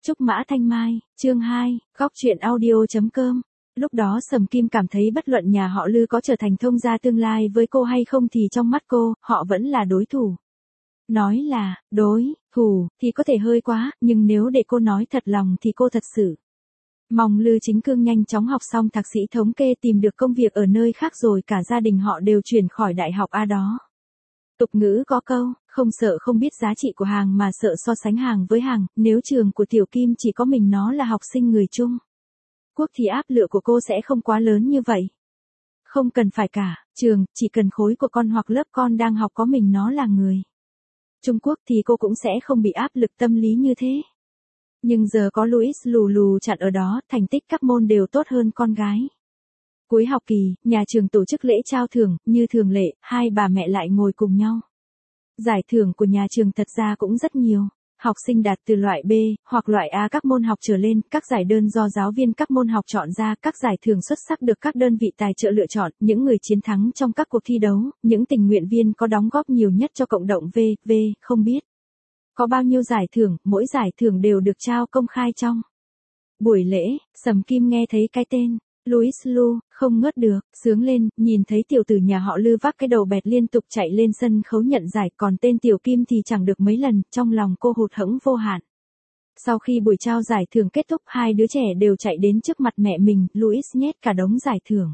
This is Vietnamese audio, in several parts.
Trúc Mã Thanh Mai, chương 2, góc truyện audio.com. Lúc đó Sầm Kim cảm thấy bất luận nhà họ Lư có trở thành thông gia tương lai với cô hay không thì trong mắt cô, họ vẫn là đối thủ. Nói là, đối thủ, thì có thể hơi quá, nhưng nếu để cô nói thật lòng thì cô thật sự mong Lư Chính Cương nhanh chóng học xong thạc sĩ thống kê tìm được công việc ở nơi khác rồi cả gia đình họ đều chuyển khỏi đại học A đó. Tục ngữ có câu, không sợ không biết giá trị của hàng mà sợ so sánh hàng với hàng, nếu trường của Tiểu Kim chỉ có mình nó là học sinh người Trung Quốc thì áp lực của cô sẽ không quá lớn như vậy. Không cần phải cả, trường, chỉ cần khối của con hoặc lớp con đang học có mình nó là người Trung Quốc thì cô cũng sẽ không bị áp lực tâm lý như thế. Nhưng giờ có Louis lù lù chặn ở đó, thành tích các môn đều tốt hơn con gái. Cuối học kỳ, nhà trường tổ chức lễ trao thưởng, như thường lệ, hai bà mẹ lại ngồi cùng nhau. Giải thưởng của nhà trường thật ra cũng rất nhiều. Học sinh đạt từ loại B, hoặc loại A các môn học trở lên, các giải đơn do giáo viên các môn học chọn ra, các giải thưởng xuất sắc được các đơn vị tài trợ lựa chọn, những người chiến thắng trong các cuộc thi đấu, những tình nguyện viên có đóng góp nhiều nhất cho cộng đồng V, không biết có bao nhiêu giải thưởng, mỗi giải thưởng đều được trao công khai trong buổi lễ. Sầm Kim nghe thấy cái tên Louis Lu, không ngớt được, sướng lên, nhìn thấy tiểu tử nhà họ Lư vác cái đầu bẹt liên tục chạy lên sân khấu nhận giải, còn tên Tiểu Kim thì chẳng được mấy lần, trong lòng cô hụt hẫng vô hạn. Sau khi buổi trao giải thưởng kết thúc, hai đứa trẻ đều chạy đến trước mặt mẹ mình, Louis nhét cả đống giải thưởng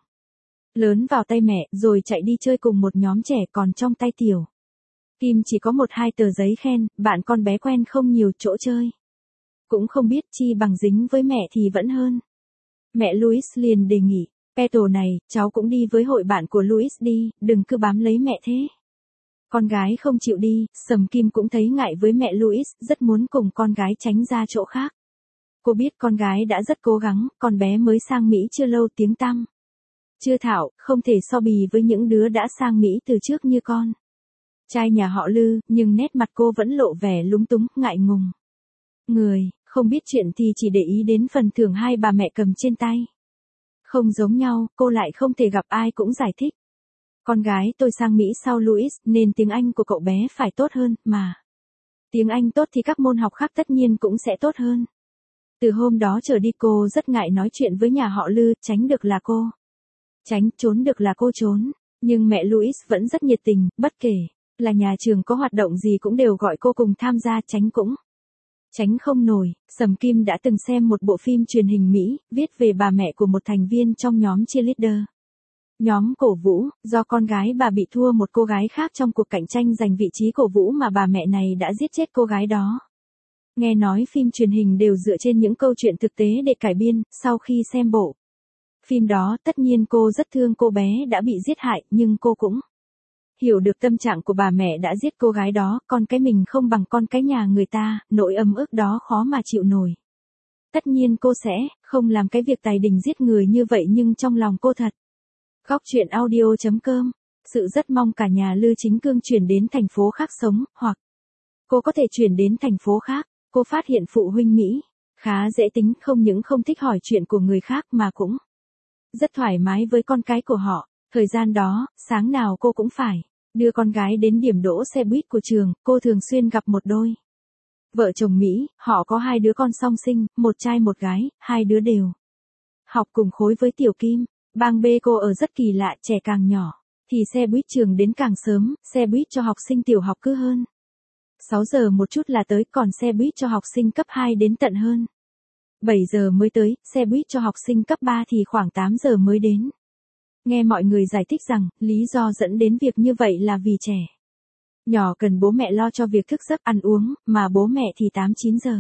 lớn vào tay mẹ, rồi chạy đi chơi cùng một nhóm trẻ, còn trong tay Tiểu Kim chỉ có 1-2 tờ giấy khen, bạn con bé quen không nhiều chỗ chơi cũng không biết, chi bằng dính với mẹ thì vẫn hơn. Mẹ Louis liền đề nghị, Petal này, cháu cũng đi với hội bạn của Louis đi, đừng cứ bám lấy mẹ thế. Con gái không chịu đi, Sầm Kim cũng thấy ngại với mẹ Louis, rất muốn cùng con gái tránh ra chỗ khác. Cô biết con gái đã rất cố gắng, con bé mới sang Mỹ chưa lâu tiếng tăm chưa thạo, không thể so bì với những đứa đã sang Mỹ từ trước như con trai nhà họ Lư, nhưng nét mặt cô vẫn lộ vẻ lúng túng, ngại ngùng. Người không biết chuyện thì chỉ để ý đến phần thưởng hai bà mẹ cầm trên tay. Không giống nhau, cô lại không thể gặp ai cũng giải thích. Con gái tôi sang Mỹ sau Louis, nên tiếng Anh của cậu bé phải tốt hơn, mà tiếng Anh tốt thì các môn học khác tất nhiên cũng sẽ tốt hơn. Từ hôm đó trở đi cô rất ngại nói chuyện với nhà họ Lư, tránh được là cô tránh, trốn được là cô trốn. Nhưng mẹ Louis vẫn rất nhiệt tình, bất kể là nhà trường có hoạt động gì cũng đều gọi cô cùng tham gia, tránh cũng tránh không nổi. Sầm Kim đã từng xem một bộ phim truyền hình Mỹ, viết về bà mẹ của một thành viên trong nhóm cheerleader. Nhóm cổ vũ, do con gái bà bị thua một cô gái khác trong cuộc cạnh tranh giành vị trí cổ vũ mà bà mẹ này đã giết chết cô gái đó. Nghe nói phim truyền hình đều dựa trên những câu chuyện thực tế để cải biên, sau khi xem bộ phim đó tất nhiên cô rất thương cô bé đã bị giết hại, nhưng cô cũng hiểu được tâm trạng của bà mẹ đã giết cô gái đó, con cái mình không bằng con cái nhà người ta, nỗi ấm ức đó khó mà chịu nổi. Tất nhiên cô sẽ không làm cái việc tài đình giết người như vậy, nhưng trong lòng cô thật. Góc truyện audio.com. Sự rất mong cả nhà Lư Chính Cương chuyển đến thành phố khác sống, hoặc cô có thể chuyển đến thành phố khác. Cô phát hiện phụ huynh Mỹ khá dễ tính, không những không thích hỏi chuyện của người khác mà cũng rất thoải mái với con cái của họ. Thời gian đó, sáng nào cô cũng phải đưa con gái đến điểm đỗ xe buýt của trường. Cô thường xuyên gặp một đôi vợ chồng Mỹ, họ có 2 đứa con song sinh, một trai một gái, 2 đứa đều học cùng khối với Tiểu Kim. Bang B cô ở rất kỳ lạ, trẻ càng nhỏ thì xe buýt trường đến càng sớm, xe buýt cho học sinh tiểu học cứ hơn 6 giờ một chút là tới, còn xe buýt cho học sinh cấp 2 đến tận hơn 7 giờ mới tới, xe buýt cho học sinh cấp 3 thì khoảng 8 giờ mới đến. Nghe mọi người giải thích rằng, lý do dẫn đến việc như vậy là vì trẻ nhỏ cần bố mẹ lo cho việc thức giấc ăn uống, mà bố mẹ thì 8-9 giờ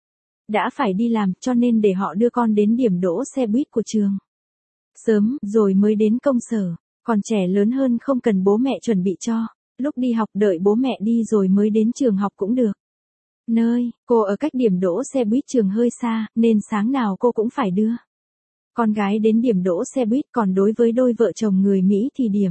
đã phải đi làm, cho nên để họ đưa con đến điểm đỗ xe buýt của trường sớm, rồi mới đến công sở. Còn trẻ lớn hơn không cần bố mẹ chuẩn bị cho, lúc đi học đợi bố mẹ đi rồi mới đến trường học cũng được. Nơi cô ở cách điểm đỗ xe buýt trường hơi xa, nên sáng nào cô cũng phải đưa con gái đến điểm đỗ xe buýt. Còn đối với đôi vợ chồng người Mỹ thì điểm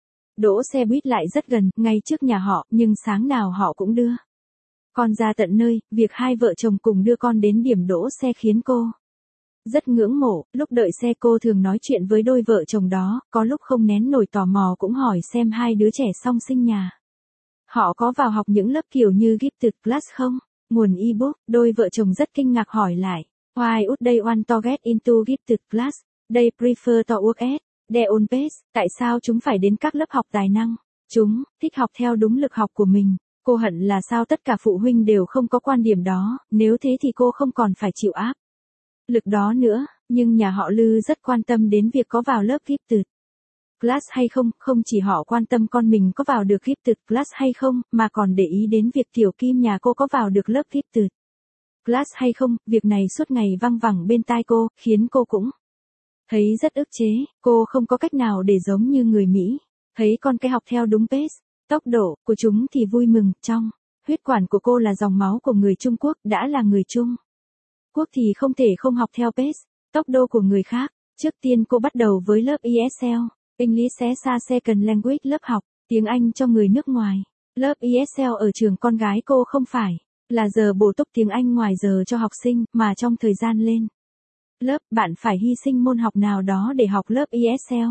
đỗ xe buýt lại rất gần, ngay trước nhà họ, nhưng sáng nào họ cũng đưa con ra tận nơi. Việc hai vợ chồng cùng đưa con đến điểm đỗ xe khiến cô rất ngưỡng mộ. Lúc đợi xe cô thường nói chuyện với đôi vợ chồng đó, có lúc không nén nổi tò mò cũng hỏi xem 2 đứa trẻ song sinh nhà họ có vào học những lớp kiểu như gifted class không. Nguồn ebook, đôi vợ chồng rất kinh ngạc hỏi lại. Why would they want to get into gifted class? They prefer to work at their own pace. Tại sao chúng phải đến các lớp học tài năng? Chúng thích học theo đúng lực học của mình. Cô hận là sao tất cả phụ huynh đều không có quan điểm đó, nếu thế thì cô không còn phải chịu áp lực đó nữa, nhưng nhà họ Lư rất quan tâm đến việc có vào lớp gifted class hay không, không chỉ họ quan tâm con mình có vào được gifted class hay không, mà còn để ý đến việc Tiểu Kim nhà cô có vào được lớp gifted class hay không, việc này suốt ngày văng vẳng bên tai cô, khiến cô cũng thấy rất ức chế, cô không có cách nào để giống như người Mỹ, thấy con cái học theo đúng pace, tốc độ của chúng thì vui mừng, trong huyết quản của cô là dòng máu của người Trung Quốc, đã là người Trung Quốc thì không thể không học theo pace, tốc độ của người khác. Trước tiên cô bắt đầu với lớp ESL, English as a Second Language, lớp học tiếng Anh cho người nước ngoài. Lớp ESL ở trường con gái cô không phải là giờ bổ túc tiếng Anh ngoài giờ cho học sinh, mà trong thời gian lên lớp, bạn phải hy sinh môn học nào đó để học lớp ESL.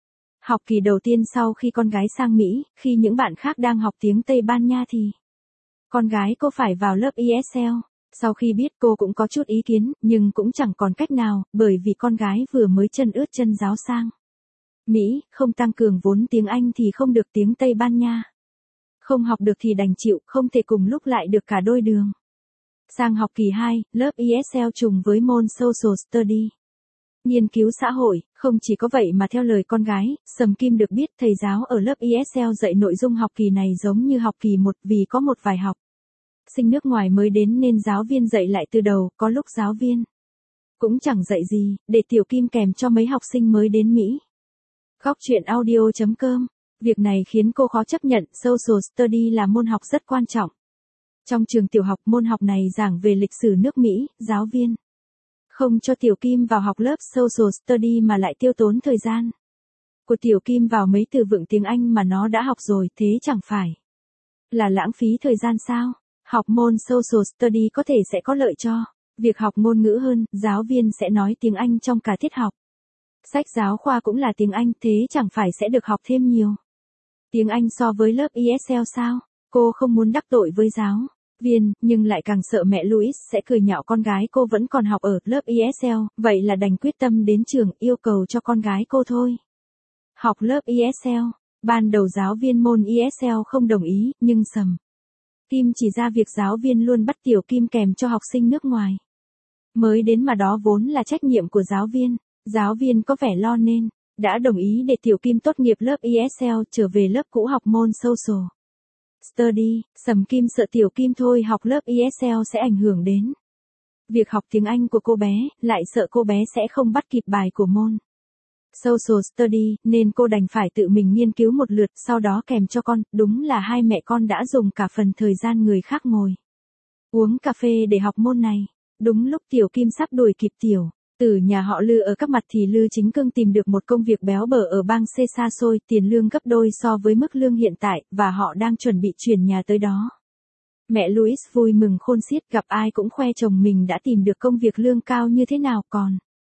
Học kỳ đầu tiên sau khi con gái sang Mỹ, khi những bạn khác đang học tiếng Tây Ban Nha thì con gái cô phải vào lớp ESL. Sau khi biết cô cũng có chút ý kiến, nhưng cũng chẳng còn cách nào, bởi vì con gái vừa mới chân ướt chân ráo sang Mỹ, không tăng cường vốn tiếng Anh thì không được tiếng Tây Ban Nha. Không học được thì đành chịu, không thể cùng lúc lại được cả đôi đường. Sang học kỳ 2, lớp ESL trùng với môn Social Study, nghiên cứu xã hội. Không chỉ có vậy mà theo lời con gái, Sầm Kim được biết thầy giáo ở lớp ESL dạy nội dung học kỳ này giống như học kỳ 1, vì có một vài học sinh nước ngoài mới đến nên giáo viên dạy lại từ đầu, có lúc giáo viên cũng chẳng dạy gì, để Tiểu Kim kèm cho mấy học sinh mới đến Mỹ. Góc truyện audio.com. Việc này khiến cô khó chấp nhận, Social Study là môn học rất quan trọng. Trong trường tiểu học, môn học này giảng về lịch sử nước Mỹ, giáo viên không cho Tiểu Kim vào học lớp Social Study mà lại tiêu tốn thời gian của Tiểu Kim vào mấy từ vựng tiếng Anh mà nó đã học rồi, thế chẳng phải là lãng phí thời gian sao? Học môn Social Study có thể sẽ có lợi cho việc học ngôn ngữ hơn, giáo viên sẽ nói tiếng Anh trong cả tiết học. Sách giáo khoa cũng là tiếng Anh, thế chẳng phải sẽ được học thêm nhiều tiếng Anh so với lớp ESL sao? Cô không muốn đắc tội với giáo viên, nhưng lại càng sợ mẹ Louis sẽ cười nhạo con gái cô vẫn còn học ở lớp ESL, vậy là đành quyết tâm đến trường, yêu cầu cho con gái cô thôi học lớp ESL. Ban đầu giáo viên môn ESL không đồng ý, nhưng Sầm Kim chỉ ra việc giáo viên luôn bắt Tiểu Kim kèm cho học sinh nước ngoài mới đến mà đó vốn là trách nhiệm của giáo viên. Giáo viên có vẻ lo nên đã đồng ý để Tiểu Kim tốt nghiệp lớp ESL trở về lớp cũ học môn Social Study. Sầm Kim sợ Tiểu Kim thôi học lớp ESL sẽ ảnh hưởng đến việc học tiếng Anh của cô bé, lại sợ cô bé sẽ không bắt kịp bài của môn Social Study, nên cô đành phải tự mình nghiên cứu một lượt, sau đó kèm cho con. Đúng là hai mẹ con đã dùng cả phần thời gian người khác ngồi uống cà phê để học môn này. Đúng lúc Tiểu Kim sắp đuổi kịp Tiểu Tử nhà họ Lư ở các mặt thì Lư Chính Cương tìm được một công việc béo bở ở bang C xa xôi, tiền lương gấp đôi so với mức lương hiện tại, và họ đang chuẩn bị chuyển nhà tới đó. Mẹ Louis vui mừng khôn xiết, gặp ai cũng khoe chồng mình đã tìm được công việc lương cao như thế nào, còn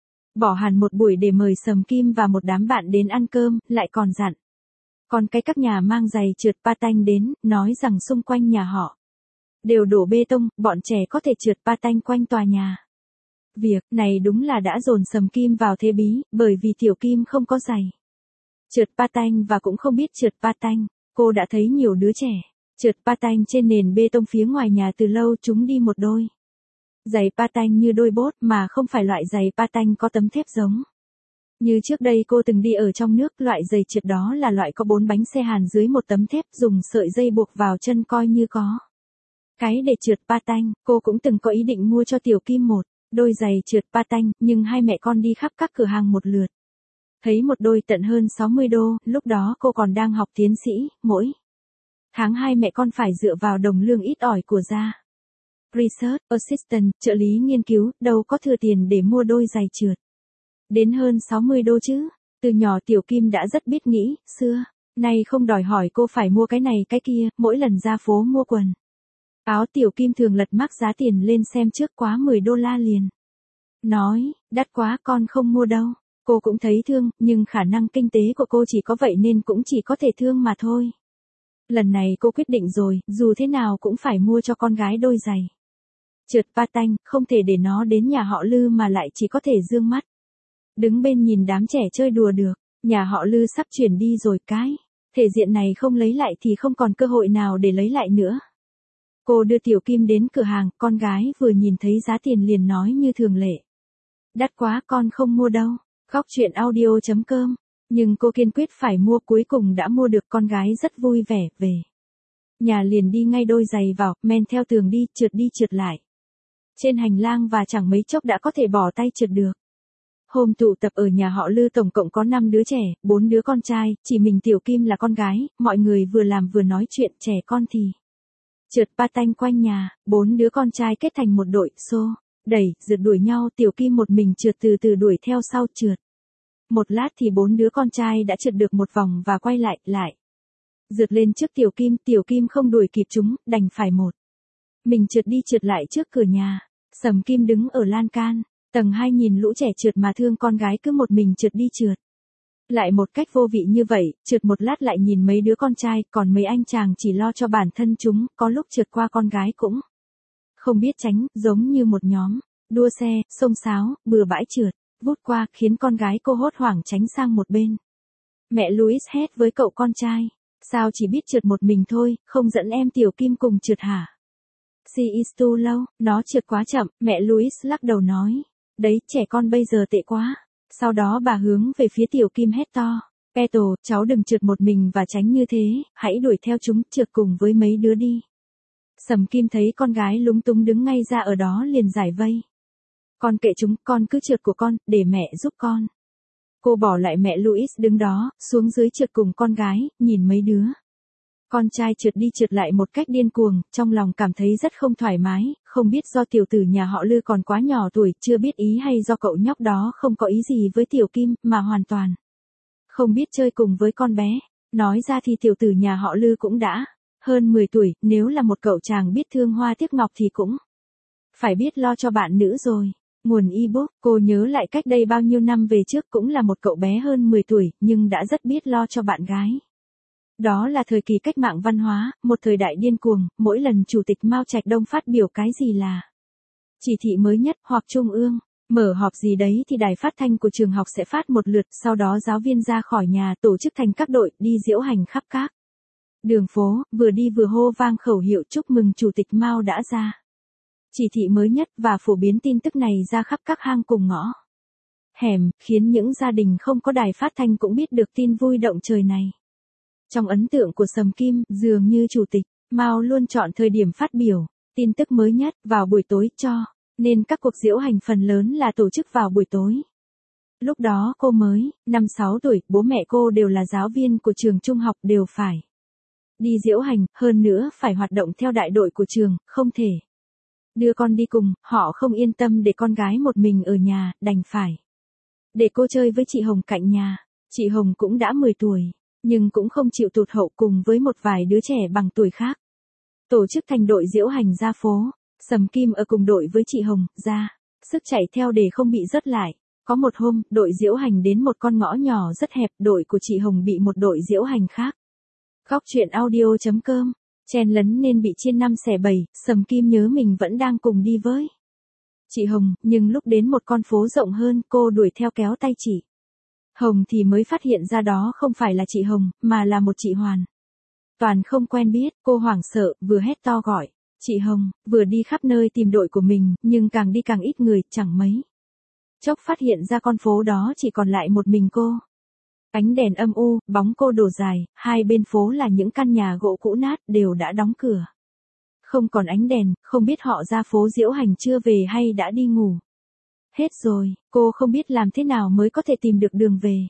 bỏ hẳn một buổi để mời Sầm Kim và một đám bạn đến ăn cơm, lại còn dặn con cái các nhà mang giày trượt patin đến, nói rằng xung quanh nhà họ đều đổ bê tông, bọn trẻ có thể trượt patin quanh tòa nhà. Việc này đúng là đã dồn Sầm Kim vào thế bí, bởi vì Tiểu Kim không có giày trượt patin và cũng không biết trượt patin. Cô đã thấy nhiều đứa trẻ trượt patin trên nền bê tông phía ngoài nhà từ lâu, chúng đi một đôi giày patin như đôi bốt, mà không phải loại giày patin có tấm thép giống như trước đây cô từng đi ở trong nước. Loại giày trượt đó là loại có 4 bánh xe hàn dưới một tấm thép, dùng sợi dây buộc vào chân coi như có cái để trượt patin. Cô cũng từng có ý định mua cho Tiểu Kim một đôi giày trượt patin, nhưng hai mẹ con đi khắp các cửa hàng một lượt, thấy một đôi tận hơn 60 đô, lúc đó cô còn đang học tiến sĩ, mỗi tháng hai mẹ con phải dựa vào đồng lương ít ỏi của gia Research Assistant, trợ lý nghiên cứu, đâu có thừa tiền để mua đôi giày trượt đến hơn 60 đô chứ. Từ nhỏ Tiểu Kim đã rất biết nghĩ, xưa nay không đòi hỏi cô phải mua cái này cái kia, mỗi lần ra phố mua quần áo Tiểu Kim thường lật mác giá tiền lên xem trước, quá 10 đô la liền. Nói, đắt quá con không mua đâu. Cô cũng thấy thương, nhưng khả năng kinh tế của cô chỉ có vậy nên cũng chỉ có thể thương mà thôi. Lần này cô quyết định rồi, dù thế nào cũng phải mua cho con gái đôi giày Trượt patin, không thể để nó đến nhà họ Lư mà lại chỉ có thể dương mắt. Đứng bên nhìn đám trẻ chơi đùa được, nhà họ Lư sắp chuyển đi rồi cái. Thể diện này không lấy lại thì không còn cơ hội nào để lấy lại nữa. Cô đưa Tiểu Kim đến cửa hàng, con gái vừa nhìn thấy giá tiền liền nói như thường lệ. Đắt quá, con không mua đâu. Góc chuyện audio.com. Nhưng cô kiên quyết phải mua, cuối cùng đã mua được. Con gái rất vui vẻ, về nhà liền đi ngay đôi giày vào, men theo tường đi trượt lại. Trên hành lang và chẳng mấy chốc đã có thể bỏ tay trượt được. Hôm tụ tập ở nhà họ Lư tổng cộng có 5 đứa trẻ, 4 đứa con trai, chỉ mình Tiểu Kim là con gái, mọi người vừa làm vừa nói chuyện, trẻ con thì trượt patin quanh nhà, 4 đứa con trai kết thành một đội, xô, đẩy, rượt đuổi nhau, Tiểu Kim một mình trượt từ từ đuổi theo sau trượt. Một lát thì 4 đứa con trai đã trượt được một vòng và quay lại. Rượt lên trước Tiểu Kim không đuổi kịp chúng, đành phải một mình trượt lại trước cửa nhà. Sầm Kim đứng ở lan can, tầng 2 nhìn lũ trẻ trượt mà thương con gái cứ một mình trượt lại một cách vô vị như vậy, trượt một lát lại nhìn mấy đứa con trai, còn mấy anh chàng chỉ lo cho bản thân chúng, có lúc trượt qua con gái cũng không biết tránh, giống như một nhóm đua xe, xông xáo, bừa bãi trượt, vút qua, khiến con gái cô hốt hoảng tránh sang một bên. Mẹ Louis hét với cậu con trai, sao chỉ biết trượt một mình thôi, không dẫn em Tiểu Kim cùng trượt hả? She is too low, nó trượt quá chậm, mẹ Louis lắc đầu nói. Đấy, trẻ con bây giờ tệ quá. Sau đó bà hướng về phía Tiểu Kim hét to. Petal, cháu đừng trượt một mình và tránh như thế, hãy đuổi theo chúng, trượt cùng với mấy đứa đi. Sầm Kim thấy con gái lúng túng đứng ngay ra ở đó liền giải vây. Con kệ chúng, con cứ trượt của con, để mẹ giúp con. Cô bỏ lại mẹ Louis đứng đó, xuống dưới trượt cùng con gái, nhìn mấy đứa con trai trượt lại một cách điên cuồng, trong lòng cảm thấy rất không thoải mái, không biết do tiểu tử nhà họ Lư còn quá nhỏ tuổi, chưa biết ý hay do cậu nhóc đó không có ý gì với Tiểu Kim, mà hoàn toàn không biết chơi cùng với con bé. Nói ra thì tiểu tử nhà họ Lư cũng đã hơn 10 tuổi, nếu là một cậu chàng biết thương hoa tiếc ngọc thì cũng phải biết lo cho bạn nữ rồi. Nguồn ebook, cô nhớ lại cách đây bao nhiêu năm về trước cũng là một cậu bé hơn 10 tuổi, nhưng đã rất biết lo cho bạn gái. Đó là thời kỳ cách mạng văn hóa, một thời đại điên cuồng, mỗi lần Chủ tịch Mao Trạch Đông phát biểu cái gì là chỉ thị mới nhất hoặc trung ương, mở họp gì đấy thì đài phát thanh của trường học sẽ phát một lượt, sau đó giáo viên ra khỏi nhà tổ chức thành các đội đi diễu hành khắp các đường phố, vừa đi vừa hô vang khẩu hiệu chúc mừng Chủ tịch Mao đã ra chỉ thị mới nhất và phổ biến tin tức này ra khắp các hang cùng ngõ hẻm, khiến những gia đình không có đài phát thanh cũng biết được tin vui động trời này. Trong ấn tượng của Sầm Kim, dường như Chủ tịch Mao luôn chọn thời điểm phát biểu tin tức mới nhất vào buổi tối cho nên các cuộc diễu hành phần lớn là tổ chức vào buổi tối. Lúc đó cô mới 5-6 tuổi, bố mẹ cô đều là giáo viên của trường trung học, đều phải đi diễu hành, hơn nữa phải hoạt động theo đại đội của trường, không thể đưa con đi cùng, họ không yên tâm để con gái một mình ở nhà, đành phải để cô chơi với chị Hồng cạnh nhà. Chị Hồng cũng đã 10 tuổi, nhưng cũng không chịu tụt hậu, cùng với một vài đứa trẻ bằng tuổi khác tổ chức thành đội diễu hành ra phố. Sầm Kim ở cùng đội với chị Hồng, ra sức chạy theo để không bị rớt lại. Có một hôm, đội diễu hành đến một con ngõ nhỏ rất hẹp, đội của chị Hồng bị một đội diễu hành khác. Góc chuyện audio.com, chen lấn nên bị chia 5 xẻ 7, Sầm Kim nhớ mình vẫn đang cùng đi với chị Hồng, nhưng lúc đến một con phố rộng hơn, cô đuổi theo kéo tay chị Hồng thì mới phát hiện ra đó không phải là chị Hồng, mà là một chị hoàn toàn không quen biết. Cô hoảng sợ, vừa hét to gọi chị Hồng, vừa đi khắp nơi tìm đội của mình, nhưng càng đi càng ít người, chẳng mấy chốc phát hiện ra con phố đó chỉ còn lại một mình cô. Ánh đèn âm u, bóng cô đổ dài, hai bên phố là những căn nhà gỗ cũ nát, đều đã đóng cửa. Không còn ánh đèn, không biết họ ra phố diễu hành chưa về hay đã đi ngủ hết rồi. Cô không biết làm thế nào mới có thể tìm được đường về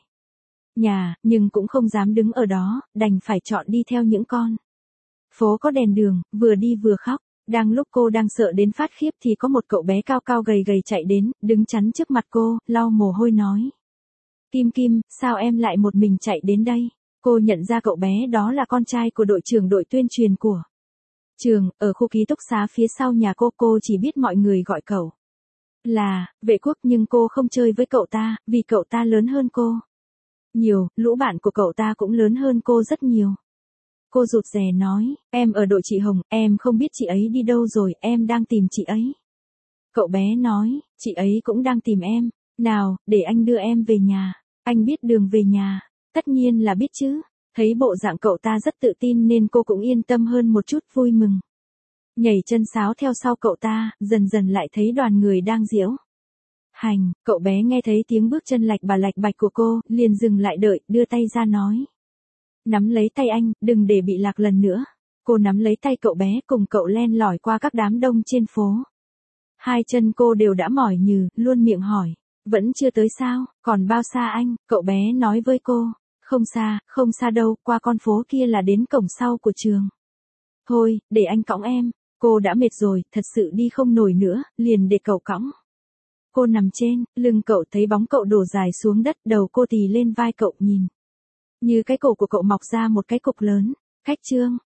nhà, nhưng cũng không dám đứng ở đó, đành phải chọn đi theo những con phố có đèn đường, vừa đi vừa khóc. Đang lúc cô đang sợ đến phát khiếp thì có một cậu bé cao cao gầy gầy chạy đến, đứng chắn trước mặt cô, lau mồ hôi nói. Kim Kim, sao em lại một mình chạy đến đây? Cô nhận ra cậu bé đó là con trai của đội trưởng đội tuyên truyền của trường, ở khu ký túc xá phía sau nhà cô chỉ biết mọi người gọi cậu là Vệ Quốc, nhưng cô không chơi với cậu ta, vì cậu ta lớn hơn cô nhiều, lũ bạn của cậu ta cũng lớn hơn cô rất nhiều. Cô rụt rè nói, em ở đội chị Hồng, em không biết chị ấy đi đâu rồi, em đang tìm chị ấy. Cậu bé nói, chị ấy cũng đang tìm em. Nào, để anh đưa em về nhà. Anh biết đường về nhà. Tất nhiên là biết chứ. Thấy bộ dạng cậu ta rất tự tin nên cô cũng yên tâm hơn một chút, vui mừng. Nhảy chân sáo theo sau cậu ta, dần dần lại thấy đoàn người đang diễu hành, cậu bé nghe thấy tiếng bước chân lạch bà lạch bạch của cô, liền dừng lại đợi, đưa tay ra nói. Nắm lấy tay anh, đừng để bị lạc lần nữa. Cô nắm lấy tay cậu bé cùng cậu len lỏi qua các đám đông trên phố. Hai chân cô đều đã mỏi nhừ, luôn miệng hỏi. Vẫn chưa tới sao, còn bao xa anh, cậu bé nói với cô. Không xa đâu, qua con phố kia là đến cổng sau của trường. Thôi, để anh cõng em, cô đã mệt rồi, thật sự đi không nổi nữa, liền để cậu cõng. Cô nằm trên, lưng cậu thấy bóng cậu đổ dài xuống đất, đầu cô tì lên vai cậu nhìn. Như cái cổ của cậu mọc ra một cái cục lớn. Khách Trương,